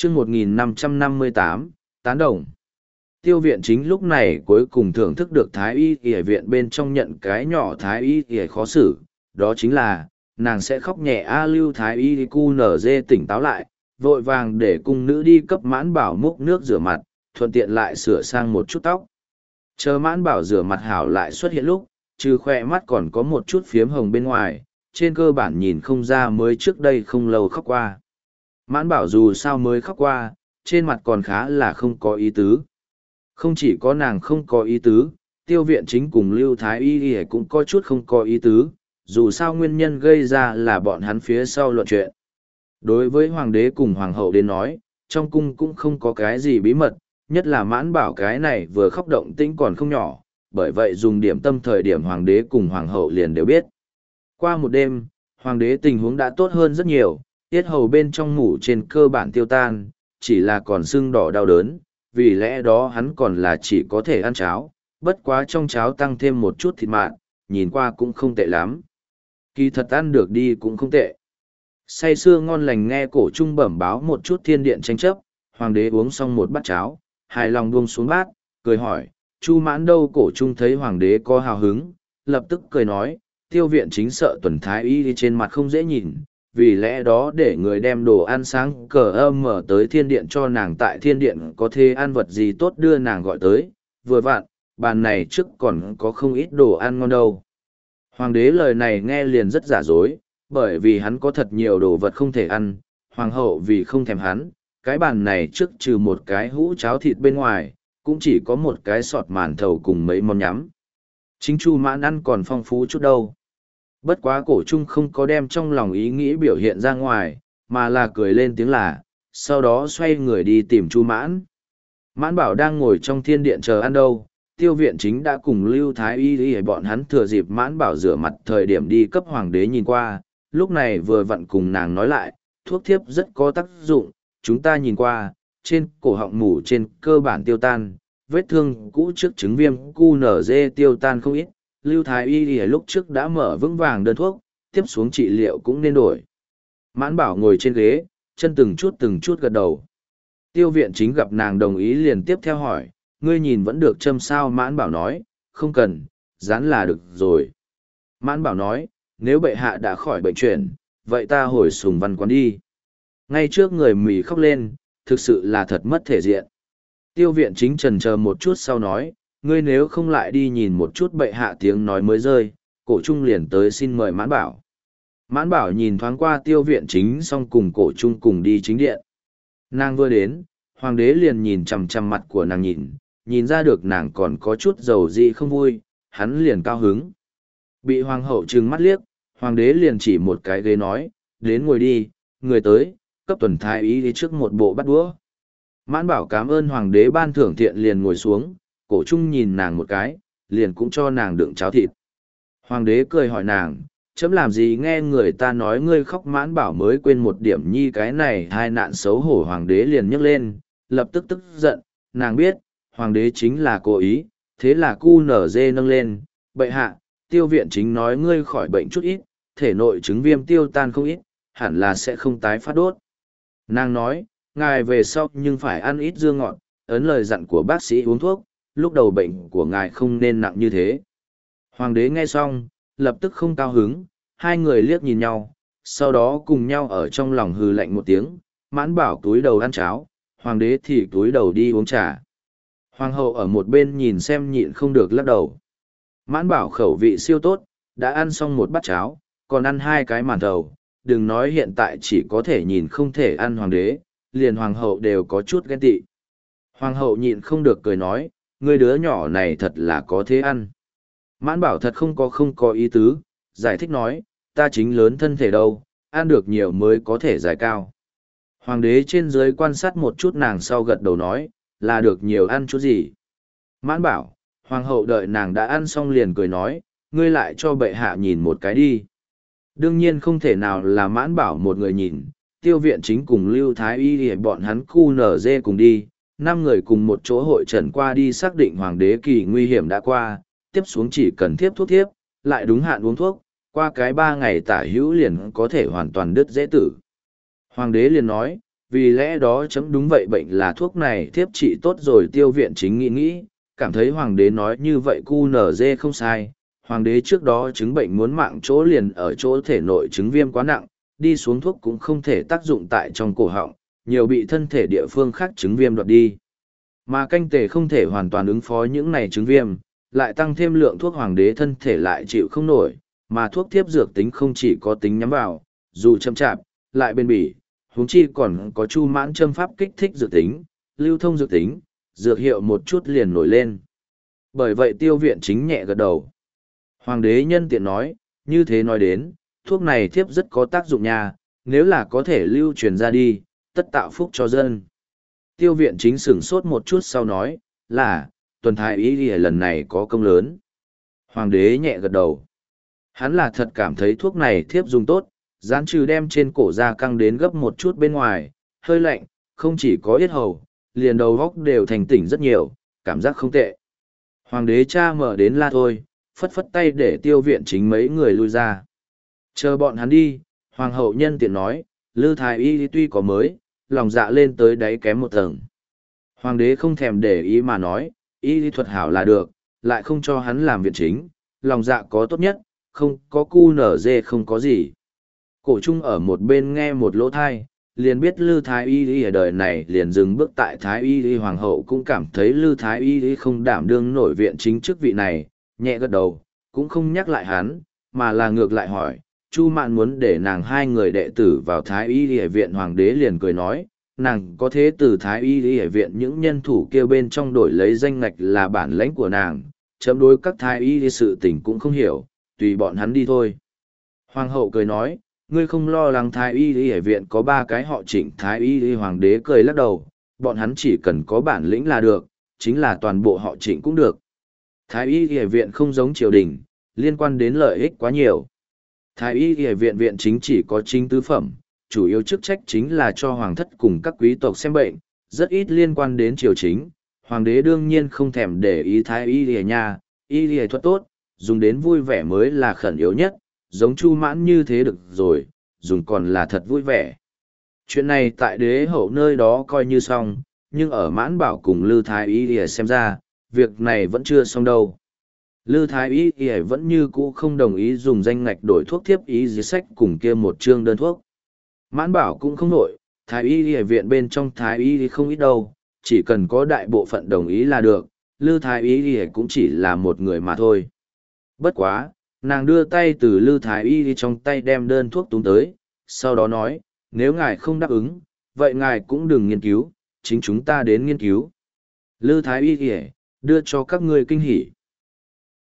chương 1558, tán đồng. Tiêu viện chính lúc này cuối cùng thưởng thức được thái y y viện bên trong nhận cái nhỏ thái y y khó xử, đó chính là, nàng sẽ khóc nhẹ a lưu thái y cu nở dê tỉnh táo lại, vội vàng để cung nữ đi cấp mãn bảo múc nước rửa mặt, thuận tiện lại sửa sang một chút tóc. Chờ mãn bảo rửa mặt hảo lại xuất hiện lúc, trừ khoe mắt còn có một chút phiếm hồng bên ngoài, trên cơ bản nhìn không ra mới trước đây không lâu khóc qua. Mãn bảo dù sao mới khóc qua, trên mặt còn khá là không có ý tứ. Không chỉ có nàng không có ý tứ, tiêu viện chính cùng Lưu Thái Y Y cũng có chút không có ý tứ, dù sao nguyên nhân gây ra là bọn hắn phía sau luận chuyện. Đối với hoàng đế cùng hoàng hậu đến nói, trong cung cũng không có cái gì bí mật, nhất là mãn bảo cái này vừa khóc động tĩnh còn không nhỏ, bởi vậy dùng điểm tâm thời điểm hoàng đế cùng hoàng hậu liền đều biết. Qua một đêm, hoàng đế tình huống đã tốt hơn rất nhiều, tiết hầu bên trong mủ trên cơ bản tiêu tan, chỉ là còn sưng đỏ đau đớn, vì lẽ đó hắn còn là chỉ có thể ăn cháo, bất quá trong cháo tăng thêm một chút thịt mặn, nhìn qua cũng không tệ lắm. Kỳ thật ăn được đi cũng không tệ. Say sưa ngon lành nghe cổ trung bẩm báo một chút thiên điện tranh chấp, hoàng đế uống xong một bát cháo, hài lòng buông xuống bát, cười hỏi, Chu Mãn đâu? Cổ trung thấy hoàng đế có hào hứng, lập tức cười nói, tiêu viện chính sợ tuần thái y trên mặt không dễ nhìn, vì lẽ đó để người đem đồ ăn sáng cờ âm mở tới thiên điện cho nàng, tại thiên điện có thể ăn vật gì tốt đưa nàng gọi tới, vừa vặn, bàn này trước còn có không ít đồ ăn ngon đâu. Hoàng đế lời này nghe liền rất giả dối, bởi vì hắn có thật nhiều đồ vật không thể ăn, hoàng hậu vì không thèm hắn, cái bàn này trước trừ một cái hũ cháo thịt bên ngoài, cũng chỉ có một cái sọt màn thầu cùng mấy món nhắm. Chính Chu Mãn ăn còn phong phú chút đâu. Bất quá cổ trung không có đem trong lòng ý nghĩ biểu hiện ra ngoài, mà là cười lên tiếng là, sau đó xoay người đi tìm Chu Mãn. Mãn bảo đang ngồi trong thiên điện chờ ăn đâu, tiêu viện chính đã cùng Lưu Thái Y đi bọn hắn thừa dịp mãn bảo rửa mặt thời điểm đi cấp hoàng đế nhìn qua, lúc này vừa vặn cùng nàng nói lại, thuốc thiếp rất có tác dụng, chúng ta nhìn qua, trên cổ họng mủ trên cơ bản tiêu tan, vết thương cũ trước chứng viêm QNZ tiêu tan không ít, Lưu Thái Y thì lúc trước đã mở vững vàng đơn thuốc, tiếp xuống trị liệu cũng nên đổi. Mãn bảo ngồi trên ghế, chân từng chút gật đầu. Tiêu viện chính gặp nàng đồng ý liền tiếp theo hỏi, ngươi nhìn vẫn được châm sao? Mãn bảo nói, không cần, dán là được rồi. Mãn bảo nói, nếu bệ hạ đã khỏi bệnh chuyển, vậy ta hồi Sùng Văn quán đi. Ngay trước người mỉ khóc lên, thực sự là thật mất thể diện. Tiêu viện chính chần chờ một chút sau nói, ngươi nếu không lại đi nhìn một chút bệ hạ, tiếng nói mới rơi, cổ trung liền tới xin mời mãn bảo. Mãn bảo nhìn thoáng qua tiêu viện chính xong cùng cổ trung cùng đi chính điện. Nàng vừa đến, hoàng đế liền nhìn chằm chằm mặt của nàng nhìn ra được nàng còn có chút dầu dị không vui, hắn liền cao hứng. Bị hoàng hậu trừng mắt liếc, hoàng đế liền chỉ một cái ghế nói, đến ngồi đi, người tới, cấp tuần thái y đi trước một bộ bắt đũa. Mãn bảo cảm ơn hoàng đế ban thưởng thiện liền ngồi xuống, cổ trung nhìn nàng một cái, liền cũng cho nàng đựng cháo thịt. Hoàng đế cười hỏi nàng, chấm làm gì nghe người ta nói ngươi khóc? Mãn bảo mới quên một điểm nhi cái này hai nạn xấu hổ, hoàng đế liền nhấc lên, lập tức tức giận, nàng biết, hoàng đế chính là cố ý, thế là cu nở dê nâng lên, bệ hạ, tiêu viện chính nói ngươi khỏi bệnh chút ít, thể nội chứng viêm tiêu tan không ít, hẳn là sẽ không tái phát đốt. Nàng nói, ngài về sau nhưng phải ăn ít dưa ngọt, ấn lời dặn của bác sĩ uống thuốc, lúc đầu bệnh của ngài không nên nặng như thế. Hoàng đế nghe xong, lập tức không cao hứng, hai người liếc nhìn nhau, sau đó cùng nhau ở trong lòng hừ lạnh một tiếng, mãn bảo túi đầu ăn cháo, hoàng đế thì túi đầu đi uống trà. Hoàng hậu ở một bên nhìn xem nhịn không được lắc đầu. Mãn bảo khẩu vị siêu tốt, đã ăn xong một bát cháo, còn ăn hai cái màn thầu, đừng nói hiện tại chỉ có thể nhìn không thể ăn hoàng đế, liền hoàng hậu đều có chút ghen tị. Hoàng hậu nhịn không được cười nói, ngươi đứa nhỏ này thật là có thế ăn. Mãn bảo thật không có ý tứ, giải thích nói, ta chính lớn thân thể đâu, ăn được nhiều mới có thể giải cao. Hoàng đế trên dưới quan sát một chút nàng sau gật đầu nói, là được nhiều ăn chút gì. Mãn bảo, hoàng hậu đợi nàng đã ăn xong liền cười nói, ngươi lại cho bệ hạ nhìn một cái đi. Đương nhiên không thể nào là mãn bảo một người nhìn, tiêu viện chính cùng Lưu Thái Y thì bọn hắn cu nở dê cùng đi, 5 người cùng một chỗ hội trần qua đi xác định hoàng đế kỳ nguy hiểm đã qua, tiếp xuống chỉ cần thiếp thuốc thiếp, lại đúng hạn uống thuốc, qua cái 3 ngày tả hữu liền có thể hoàn toàn đứt dễ tử. Hoàng đế liền nói, Vì lẽ đó chấm đúng vậy, bệnh là thuốc này thiếp trị tốt rồi. Tiêu viện chính nghĩ, cảm thấy hoàng đế nói như vậy QNZ không sai. Hoàng đế trước đó chứng bệnh muốn mạng chỗ liền ở chỗ thể nội chứng viêm quá nặng, đi xuống thuốc cũng không thể tác dụng tại trong cổ họng, nhiều bị thân thể địa phương khác chứng viêm đoạt đi. Mà canh tề không thể hoàn toàn ứng phó những này chứng viêm, lại tăng thêm lượng thuốc hoàng đế thân thể lại chịu không nổi, mà thuốc thiếp dược tính không chỉ có tính nhắm vào, dù chậm chạp, lại bền bỉ, huống chi còn có chu mãn châm pháp kích thích dược tính, lưu thông dược tính, dược hiệu một chút liền nổi lên. Bởi vậy tiêu viện chính nhẹ gật đầu. Hoàng đế nhân tiện nói, như thế nói đến, thuốc này thiếp rất có tác dụng nha, nếu là có thể lưu truyền ra đi, tất tạo phúc cho dân. Tiêu viện chính sửng sốt một chút sau nói, là, tuần thái y lần này có công lớn. Hoàng đế nhẹ gật đầu. Hắn là thật cảm thấy thuốc này thiếp dùng tốt, gián trừ đem trên cổ da căng đến gấp một chút bên ngoài, hơi lạnh, không chỉ có yết hầu, liền đầu góc đều thành tỉnh rất nhiều, cảm giác không tệ. Hoàng đế cha mở đến la thôi, phất phất tay để tiêu viện chính mấy người lui ra. Chờ bọn hắn đi, hoàng hậu nhân tiện nói, Lư Thái Y tuy có mới, lòng dạ lên tới đáy kém một tầng. Hoàng đế không thèm để ý mà nói, y lý thuật hảo là được, lại không cho hắn làm viện chính, lòng dạ có tốt nhất, không có cu nở dê không có gì. Cổ trung ở một bên nghe một lỗ thai, liền biết Lư Thái Y ở đời này liền dừng bước tại Thái Y hoàng hậu cũng cảm thấy Lư Thái Y không đảm đương nổi viện chính chức vị này, nhẹ gật đầu, cũng không nhắc lại hắn, mà là ngược lại hỏi, Chu Mạn muốn để nàng hai người đệ tử vào Thái Y ở viện. Hoàng đế liền cười nói, nàng có thế từ Thái Y ở viện những nhân thủ kêu bên trong đổi lấy danh ngạch là bản lãnh của nàng, chấm đối các Thái Y sự tình cũng không hiểu, tùy bọn hắn đi thôi. Hoàng hậu cười nói, ngươi không lo lắng Thái Y ở viện có ba cái họ Trịnh. Thái Y hoàng đế cười lắc đầu, bọn hắn chỉ cần có bản lĩnh là được, chính là toàn bộ họ Trịnh cũng được. Thái Y ở viện không giống triều đình, liên quan đến lợi ích quá nhiều. Thái Y ở viện viện chính chỉ có chính tứ phẩm, chủ yếu chức trách chính là cho hoàng thất cùng các quý tộc xem bệnh, rất ít liên quan đến triều chính. Hoàng đế đương nhiên không thèm để ý Thái Y ở nhà, y y thuật tốt, dùng đến vui vẻ mới là khẩn yếu nhất, giống Chu Mãn như thế được rồi, dùng còn là thật vui vẻ. Chuyện này tại đế hậu nơi đó coi như xong, nhưng ở Mãn Bảo cùng Lư Thái Y xem ra, việc này vẫn chưa xong đâu. Lư Thái Y vẫn như cũ không đồng ý dùng danh ngạch đổi thuốc thiếp y dưới sách cùng kia một chương đơn thuốc. Mãn Bảo cũng không nổi, Thái Y viện bên trong Thái Y không ít đâu, chỉ cần có đại bộ phận đồng ý là được, Lư Thái Y cũng chỉ là một người mà thôi. Bất quá, nàng đưa tay từ Lư Thái Y trong tay đem đơn thuốc túm tới, sau đó nói, nếu ngài không đáp ứng, vậy ngài cũng đừng nghiên cứu, chính chúng ta đến nghiên cứu. Lư Thái Y đưa cho các ngươi kinh hỉ.